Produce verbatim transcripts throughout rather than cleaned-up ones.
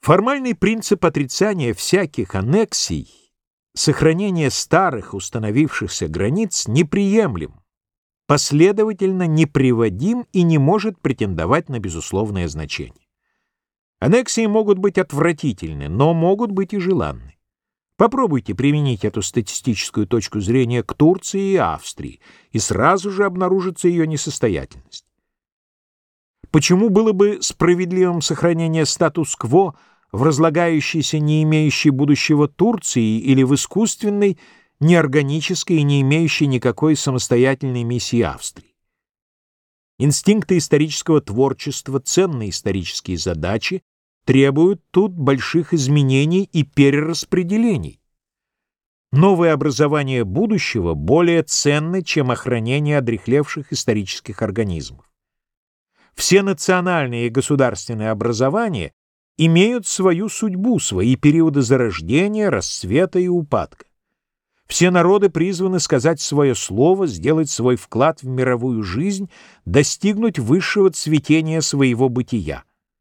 Формальный принцип отрицания всяких аннексий, сохранения старых установившихся границ неприемлем, последовательно неприводим и не может претендовать на безусловное значение. Аннексии могут быть отвратительны, но могут быть и желанны. Попробуйте применить эту статистическую точку зрения к Турции и Австрии, и сразу же обнаружится ее несостоятельность. Почему было бы справедливым сохранение статус-кво в разлагающейся, не имеющей будущего Турции или в искусственной, неорганической и не имеющей никакой самостоятельной миссии Австрии? Инстинкты исторического творчества, ценные исторические задачи требуют тут больших изменений и перераспределений. Новые образования будущего более ценны, чем охранение одряхлевших исторических организмов. Все национальные и государственные образования имеют свою судьбу, свои периоды зарождения, расцвета и упадка. Все народы призваны сказать свое слово, сделать свой вклад в мировую жизнь, достигнуть высшего цветения своего бытия.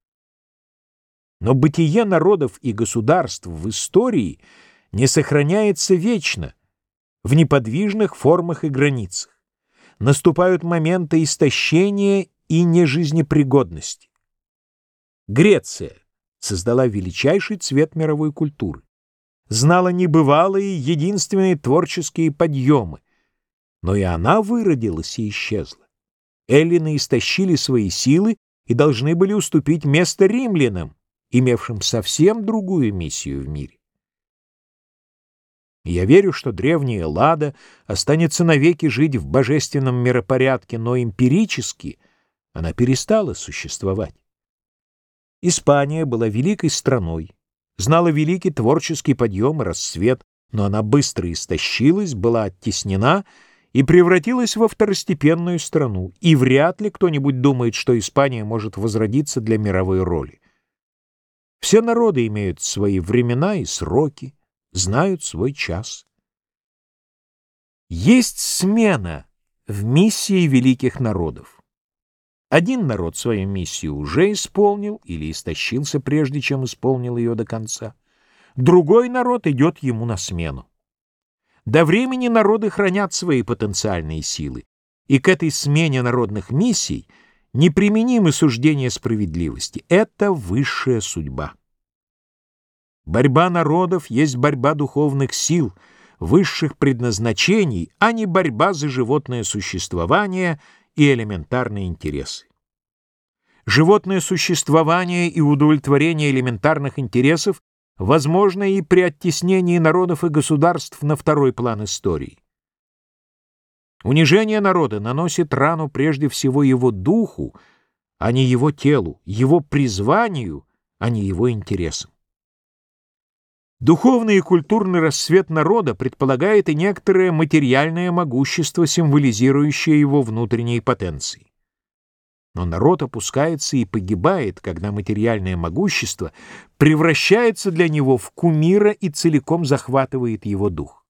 Но бытие народов и государств в истории не сохраняется вечно, в неподвижных формах и границах. Наступают моменты истощения и нежизнепригодности. Греция создала величайший цвет мировой культуры, знала небывалые единственные творческие подъемы, но и она выродилась и исчезла. Эллины истощили свои силы и должны были уступить место римлянам, имевшим совсем другую миссию в мире. Я верю, что древняя Эллада останется навеки жить в божественном миропорядке, но эмпирически она перестала существовать. Испания была великой страной, знала великий творческий подъем и расцвет, но она быстро истощилась, была оттеснена и превратилась во второстепенную страну, и вряд ли кто-нибудь думает, что Испания может возродиться для мировой роли. Все народы имеют свои времена и сроки, знают свой час. Есть смена в миссии великих народов. Один народ свою миссию уже исполнил или истощился, прежде чем исполнил ее до конца. Другой народ идет ему на смену. До времени народы хранят свои потенциальные силы, и к этой смене народных миссий неприменимы суждения справедливости. Это высшая судьба. Борьба народов есть борьба духовных сил, высших предназначений, а не борьба за животное существование и элементарные интересы. Животное существование и удовлетворение элементарных интересов возможно и при оттеснении народов и государств на второй план истории. Унижение народа наносит рану прежде всего его духу, а не его телу, его призванию, а не его интересам. Духовный и культурный расцвет народа предполагает и некоторое материальное могущество, символизирующее его внутренние потенции. Но народ опускается и погибает, когда материальное могущество превращается для него в кумира и целиком захватывает его дух.